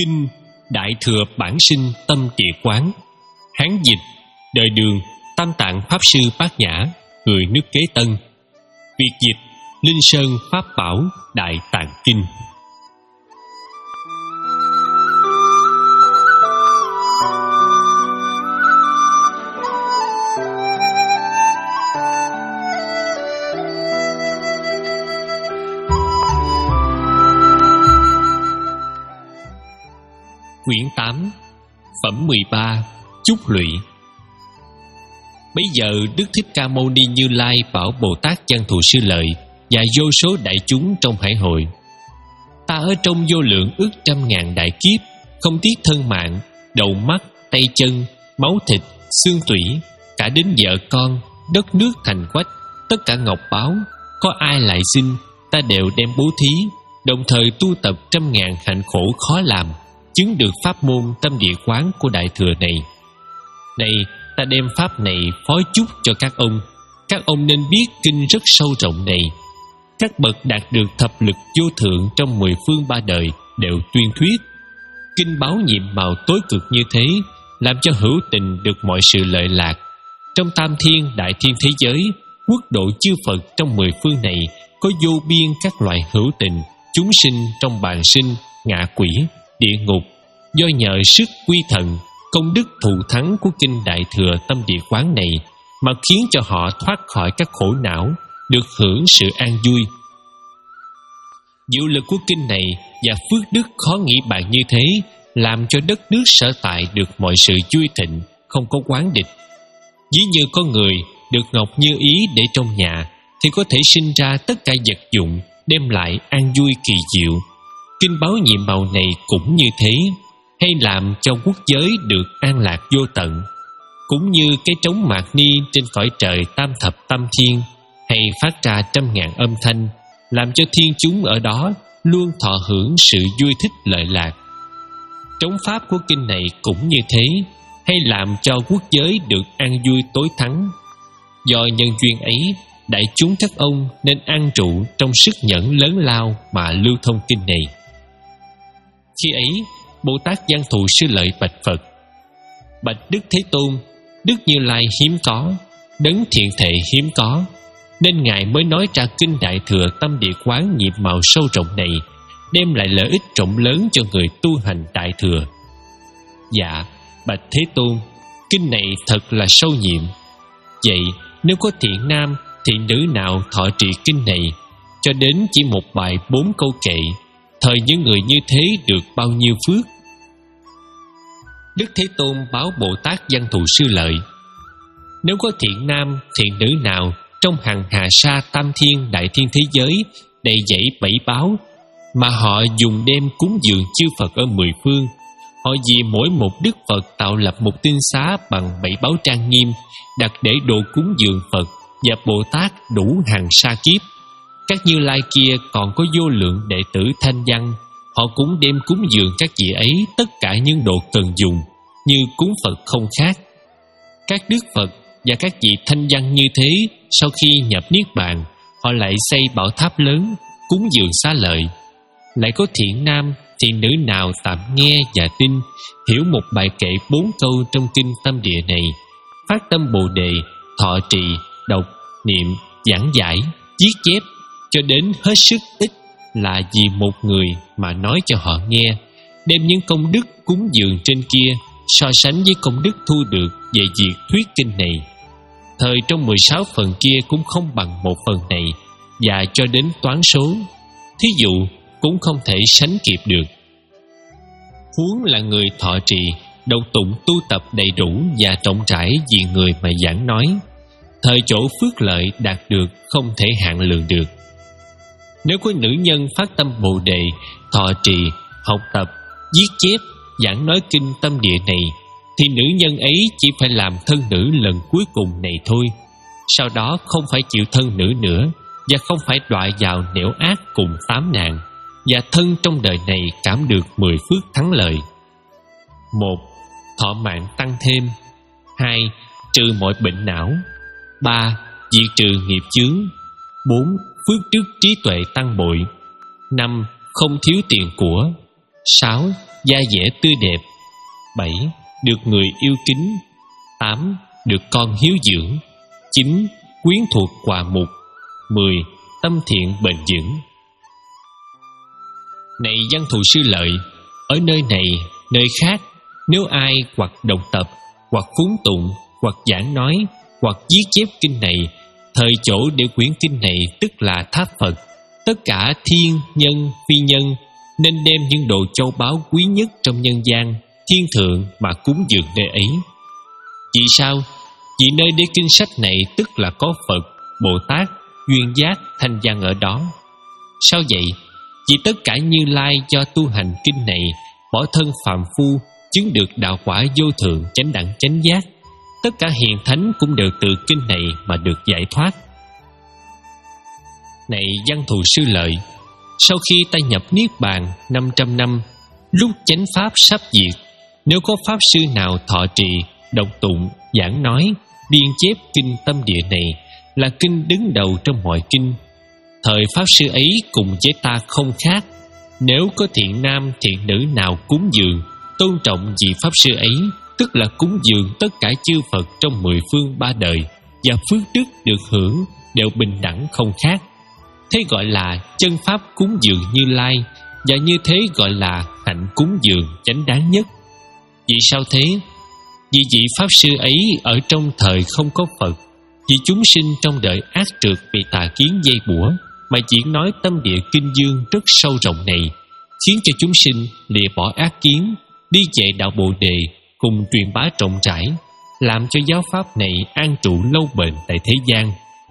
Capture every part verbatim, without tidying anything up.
Kinh Đại Thừa Bản Sinh Tâm Địa Quán. Hán dịch đời Đường, Tam Tạng Pháp Sư Bát Nhã, người nước Kế Tân. Việt dịch Linh Sơn Pháp Bảo Đại Tạng Kinh. Quyển tám, Phẩm mười ba, Chúc Lụy. Bấy giờ Đức Thích Ca Mâu Ni Như Lai bảo Bồ Tát Văn Thù Sư Lợi và vô số đại chúng trong hải hội: Ta ở trong vô lượng ước trăm ngàn đại kiếp, không tiếc thân mạng, đầu mắt, tay chân, máu thịt, xương tủy, cả đến vợ con, đất nước thành quách, tất cả ngọc báu, có ai lại xin, ta đều đem bố thí, đồng thời tu tập trăm ngàn hạnh khổ khó làm, chứng được pháp môn tâm địa quán của Đại Thừa này. Này, ta đem pháp này phó chúc cho các ông. Các ông nên biết kinh rất sâu rộng này. Các bậc đạt được thập lực vô thượng trong mười phương ba đời đều tuyên thuyết. Kinh báo nhiệm màu tối cực như thế, làm cho hữu tình được mọi sự lợi lạc. Trong tam thiên đại thiên thế giới, quốc độ chư Phật trong mười phương này có vô biên các loại hữu tình, chúng sinh trong bàn sinh, ngạ quỷ, địa ngục, do nhờ sức quy thần, công đức thù thắng của kinh Đại Thừa Tâm Địa Quán này mà khiến cho họ thoát khỏi các khổ não, được hưởng sự an vui. Diệu lực của kinh này và phước đức khó nghĩ bàn như thế, làm cho đất nước sở tại được mọi sự vui thịnh, không có oán địch. Ví như có người được ngọc như ý để trong nhà, thì có thể sinh ra tất cả vật dụng, đem lại an vui kỳ diệu. Kinh báo nhiệm màu này cũng như thế, hay làm cho quốc giới được an lạc vô tận. Cũng như cái trống mạt ni trên cõi trời tam thập tam thiên, hay phát ra trăm ngàn âm thanh, làm cho thiên chúng ở đó luôn thọ hưởng sự vui thích lợi lạc. Trống pháp của kinh này cũng như thế, hay làm cho quốc giới được an vui tối thắng. Do nhân duyên ấy, đại chúng các ông nên an trụ trong sức nhẫn lớn lao mà lưu thông kinh này. Khi ấy, Bồ Tát Văn Thù Sư Lợi bạch Phật: Bạch Đức Thế Tôn, Đức Như Lai hiếm có, đấng thiện thệ hiếm có, nên Ngài mới nói ra kinh Đại Thừa Tâm Địa Quán nhiệm màu sâu rộng này, đem lại lợi ích rộng lớn cho người tu hành Đại Thừa. Dạ, Bạch Thế Tôn, kinh này thật là sâu nhiệm. Vậy nếu có thiện nam, thiện nữ nào thọ trì kinh này, cho đến chỉ một bài bốn câu kệ, thời những người như thế được bao nhiêu phước? Đức Thế Tôn báo Bồ Tát Văn Thù Sư Lợi: Nếu có thiện nam, thiện nữ nào trong hằng hà sa tam thiên đại thiên thế giới đầy dẫy bảy báo, mà họ dùng đem cúng dường chư Phật ở mười phương, họ vì mỗi một Đức Phật tạo lập một tinh xá bằng bảy báo trang nghiêm, đặt để độ cúng dường Phật và Bồ Tát đủ hàng sa kiếp. Các Như Lai kia còn có vô lượng đệ tử thanh văn, họ cũng đem cúng dường các vị ấy tất cả những đồ cần dùng, như cúng Phật không khác. Các Đức Phật và các vị thanh văn như thế, sau khi nhập niết bàn, họ lại xây bảo tháp lớn, cúng dường xá lợi. Lại có thiện nam, thiện nữ nào tạm nghe và tin, hiểu một bài kệ bốn câu trong kinh Tâm Địa này, phát tâm Bồ Đề, thọ trì, đọc, niệm, giảng giải, viết chép, cho đến hết sức ích, là vì một người mà nói cho họ nghe, đem những công đức cúng dường trên kia so sánh với công đức thu được về việc thuyết kinh này, thời trong mười sáu phần kia cũng không bằng một phần này, và cho đến toán số, thí dụ cũng không thể sánh kịp được. Huống là người thọ trì, đọc tụng tu tập đầy đủ và rộng rãi vì người mà giảng nói, thời chỗ phước lợi đạt được không thể hạn lượng được. Nếu có nữ nhân phát tâm Bồ Đề, thọ trì, học tập, viết chép, giảng nói kinh Tâm Địa này, thì nữ nhân ấy chỉ phải làm thân nữ lần cuối cùng này thôi. Sau đó không phải chịu thân nữ nữa, và không phải đọa vào nẻo ác cùng tám nạn, và thân trong đời này cảm được mười phước thắng lợi. Một, thọ mạng tăng thêm. Hai, trừ mọi bệnh não. Ba, diệt trừ nghiệp chướng. Bốn, phước đức trí tuệ tăng bội. Năm, không thiếu tiền của. Sáu, da dẻ tươi đẹp. Bảy, được người yêu kính. Tám, được con hiếu dưỡng. Chín, quyến thuộc quà mục. Mười, tâm thiện bền vững. Này văn thù sư Lợi, ở nơi này, nơi khác, nếu ai hoặc đọc tập, hoặc cúng tụng, hoặc giảng nói, hoặc viết chép kinh này, thời chỗ để quyển kinh này tức là tháp Phật, tất cả thiên, nhân, phi nhân nên đem những đồ châu báu quý nhất trong nhân gian, thiên thượng mà cúng dường nơi ấy. Vì sao? Vì nơi để kinh sách này tức là có Phật, Bồ Tát, duyên giác, thanh văn ở đó. Sao vậy? Vì tất cả Như Lai do tu hành kinh này, bỏ thân phàm phu, chứng được đạo quả vô thượng chánh đẳng chánh giác. Tất cả hiền thánh cũng đều từ kinh này mà được giải thoát. Này văn thù sư Lợi, sau khi ta nhập niết bàn năm trăm năm, lúc chánh pháp sắp diệt, nếu có pháp sư nào thọ trì, đọc tụng, giảng nói, biên chép kinh tâm địa này, là kinh đứng đầu trong mọi kinh, thời pháp sư ấy cùng với ta không khác. Nếu có thiện nam thiện nữ nào cúng dường, tôn trọng vị pháp sư ấy, tức là cúng dường tất cả chư Phật trong mười phương ba đời, và phước đức được hưởng đều bình đẳng không khác. Thế gọi là chân pháp cúng dường Như Lai, và như thế gọi là hạnh cúng dường chánh đáng nhất. Vì sao thế? Vì vị pháp sư ấy ở trong thời không có Phật, vì chúng sinh trong đời ác trượt bị tà kiến dây bủa, mà chỉ nói tâm địa kinh dương rất sâu rộng này, khiến cho chúng sinh lìa bỏ ác kiến, đi về đạo Bồ Đề, cùng truyền bá rộng rãi, làm cho giáo pháp này an trụ lâu bền tại thế gian.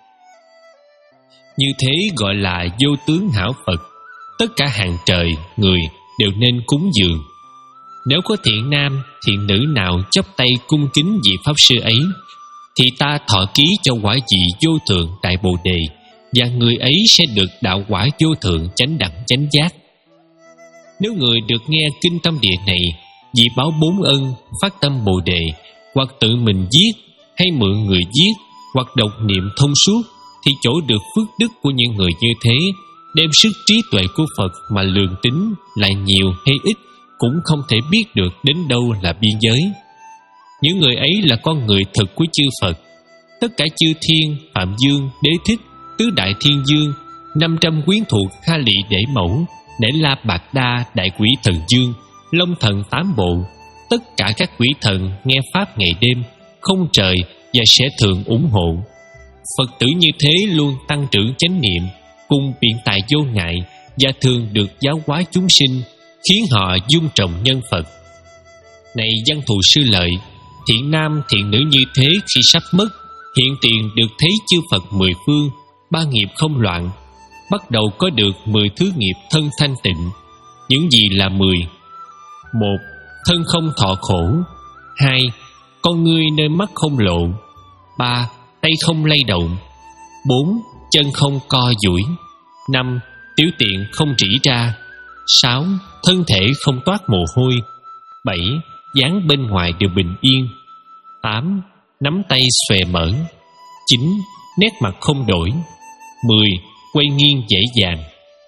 Như thế gọi là vô tướng hảo Phật, tất cả hàng trời, người đều nên cúng dường. Nếu có thiện nam, thiện nữ nào chắp tay cung kính vị pháp sư ấy, thì ta thọ ký cho quả vị vô thượng đại Bồ Đề, và người ấy sẽ được đạo quả vô thượng chánh đẳng chánh giác. Nếu người được nghe kinh tâm địa này, vì báo bốn ân, phát tâm Bồ Đề, hoặc tự mình viết, hay mượn người viết, hoặc đọc niệm thông suốt, thì chỗ được phước đức của những người như thế, đem sức trí tuệ của Phật mà lường tính là nhiều hay ít, cũng không thể biết được đến đâu là biên giới. Những người ấy là con người thực của chư Phật. Tất cả chư thiên, Phạm Dương, Đế Thích, Tứ Đại Thiên Dương, năm trăm quyến thuộc Kha Lị Đế Mẫu, Đế La Bạc Đa, Đại Quỷ Thần Dương, Long Thần Tám Bộ, tất cả các quỷ thần nghe pháp ngày đêm, không trời và sẽ thường ủng hộ. Phật tử như thế luôn tăng trưởng chánh niệm, cùng biện tài vô ngại, và thường được giáo hóa chúng sinh, khiến họ dung trọng nhân Phật. Này văn thù sư Lợi, thiện nam thiện nữ như thế khi sắp mất, hiện tiền được thấy chư Phật mười phương, ba nghiệp không loạn, bắt đầu có được mười thứ nghiệp thân thanh tịnh. Những gì là mười? Một, thân không thọ khổ. Hai, con ngươi nơi mắt không lộ. Ba, tay không lay động. Bốn, chân không co duỗi. Năm, tiểu tiện không rỉ ra. Sáu, thân thể không toát mồ hôi. Bảy, dáng bên ngoài đều bình yên. Tám, nắm tay xòe mở. Chín, nét mặt không đổi. Mười, quay nghiêng dễ dàng.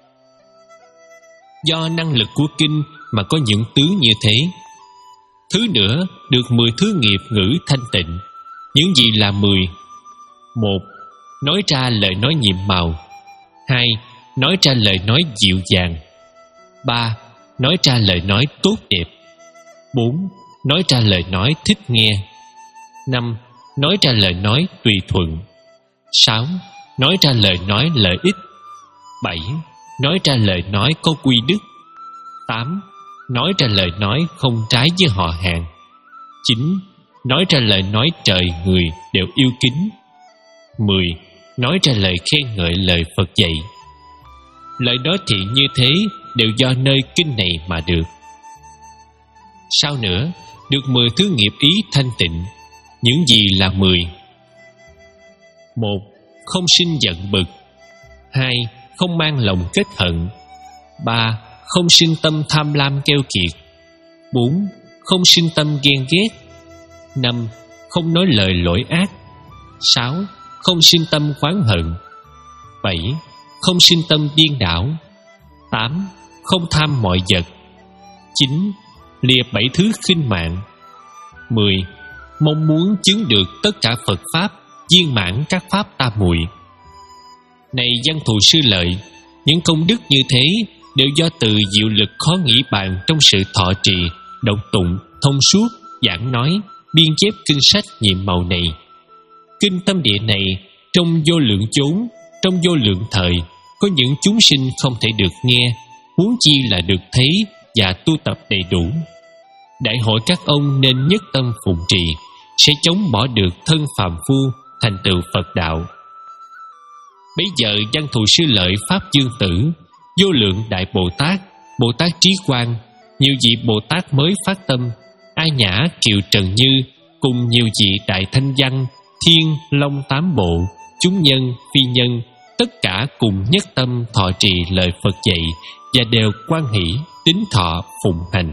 Do năng lực của kinh mà có những tướng như thế. Thứ nữa, được mười thứ nghiệp ngữ thanh tịnh. Những gì là mười? Một, nói ra lời nói nhiệm màu. Hai, nói ra lời nói dịu dàng. Ba, nói ra lời nói tốt đẹp. Bốn, nói ra lời nói thích nghe. Năm, nói ra lời nói tùy thuận. Sáu, nói ra lời nói lợi ích. Bảy, nói ra lời nói có quy đức. Tám, nói ra lời nói không trái với họ hàng. Chín, nói ra lời nói trời người đều yêu kính. Mười, nói ra lời khen ngợi lời Phật dạy. Lời nói thiện như thế đều do nơi kinh này mà được. Sau nữa, được mười thứ nghiệp ý thanh tịnh. Những gì là mười? Một, không sinh giận bực. Hai, không mang lòng kết hận. Ba, không sinh tâm tham lam keo kiệt. Bốn, không sinh tâm ghen ghét. Năm, không nói lời lỗi ác. Sáu, không sinh tâm oán hận. Bảy, không sinh tâm điên đảo. Tám, không tham mọi vật. Chín, lìa bảy thứ khinh mạng. Mười. Mong muốn chứng được tất cả Phật Pháp, viên mãn các Pháp tam muội. Này văn thù sư lợi, những công đức như thế đều do từ diệu lực khó nghĩ bàn trong sự thọ trì, đọc tụng, thông suốt, giảng nói, biên chép kinh sách nhiệm màu này. Kinh tâm địa này trong vô lượng chốn, trong vô lượng thời, có những chúng sinh không thể được nghe, huống chi là được thấy và tu tập đầy đủ. Đại hội các ông nên nhất tâm phụng trì, sẽ chống bỏ được thân phàm phu, thành tựu Phật đạo. Bấy giờ văn thù sư lợi Pháp Dương Tử, vô lượng Đại Bồ Tát, Bồ Tát Trí Quang, nhiều vị Bồ Tát mới phát tâm, A Nhã Kiều Trần Như, cùng nhiều vị Đại Thanh Văn, Thiên Long Tám Bộ, chúng nhân, phi nhân, tất cả cùng nhất tâm thọ trì lời Phật dạy và đều quan hỷ, tín thọ, phụng hành.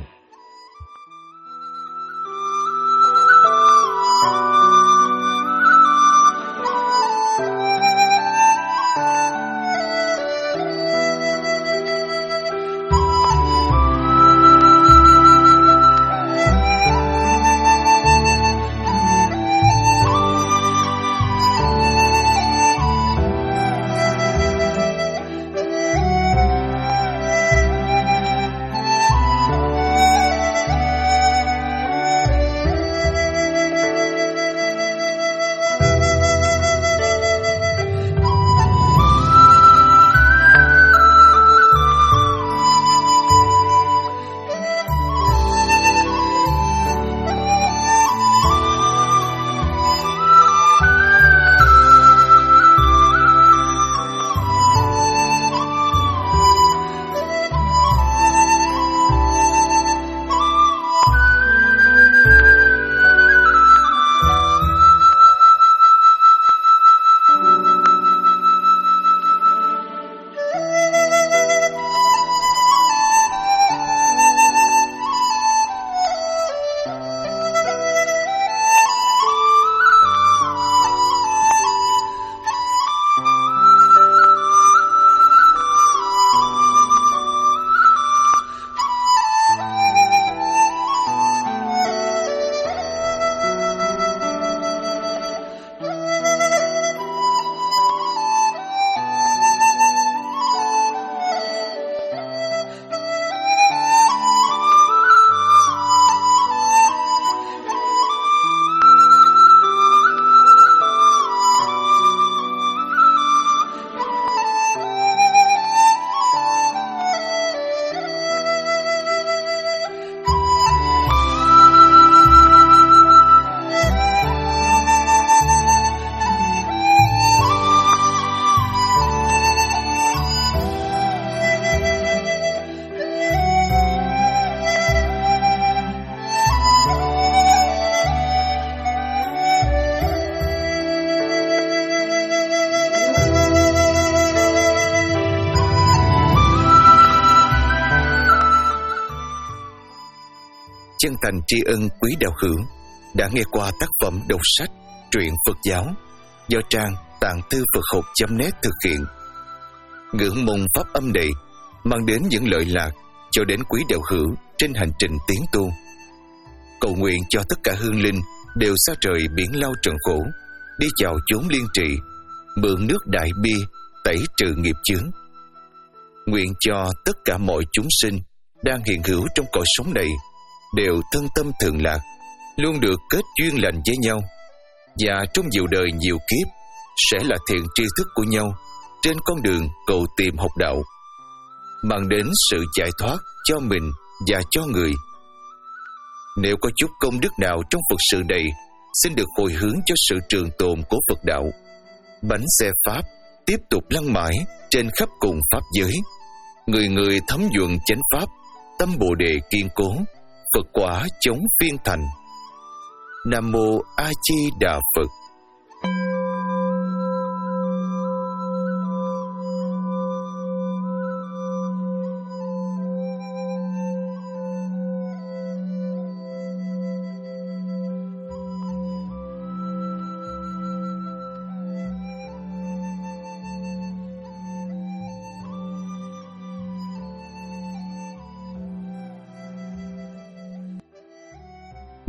Chân thành tri ân quý đạo hữu đã nghe qua tác phẩm đọc sách truyện Phật giáo do trang tạng thư Phật học chấm net thực hiện. Ngưỡng mong pháp âm này mang đến những lợi lạc cho đến quý đạo hữu trên hành trình tiến tu. Cầu nguyện cho tất cả hương linh đều xa trời biển lao trần khổ, đi vào chốn liên trị, mượn nước đại bi tẩy trừ nghiệp chướng. Nguyện cho tất cả mọi chúng sinh đang hiện hữu trong cõi sống này đều thân tâm thường lạc, luôn được kết duyên lành với nhau, và trong nhiều đời nhiều kiếp sẽ là thiện tri thức của nhau trên con đường cầu tìm học đạo, mang đến sự giải thoát cho mình và cho người. Nếu có chút công đức nào trong Phật sự này, xin được hồi hướng cho sự trường tồn của Phật đạo. Bánh xe Pháp tiếp tục lăn mãi trên khắp cùng Pháp giới, người người thấm nhuận chánh Pháp, tâm Bồ Đề kiên cố, Phật quả chống phiên thành. Nam Mô A Di Đà Phật.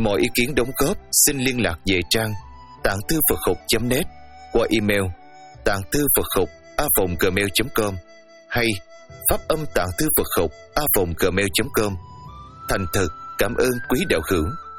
Mọi ý kiến đóng góp xin liên lạc về trang tạng thư Phật học chấm net qua email tạng thư Phật học a vòng gmail chấm com hay pháp âm tạng thư Phật học a vòng gmail chấm com. Thành thật cảm ơn quý đạo hữu.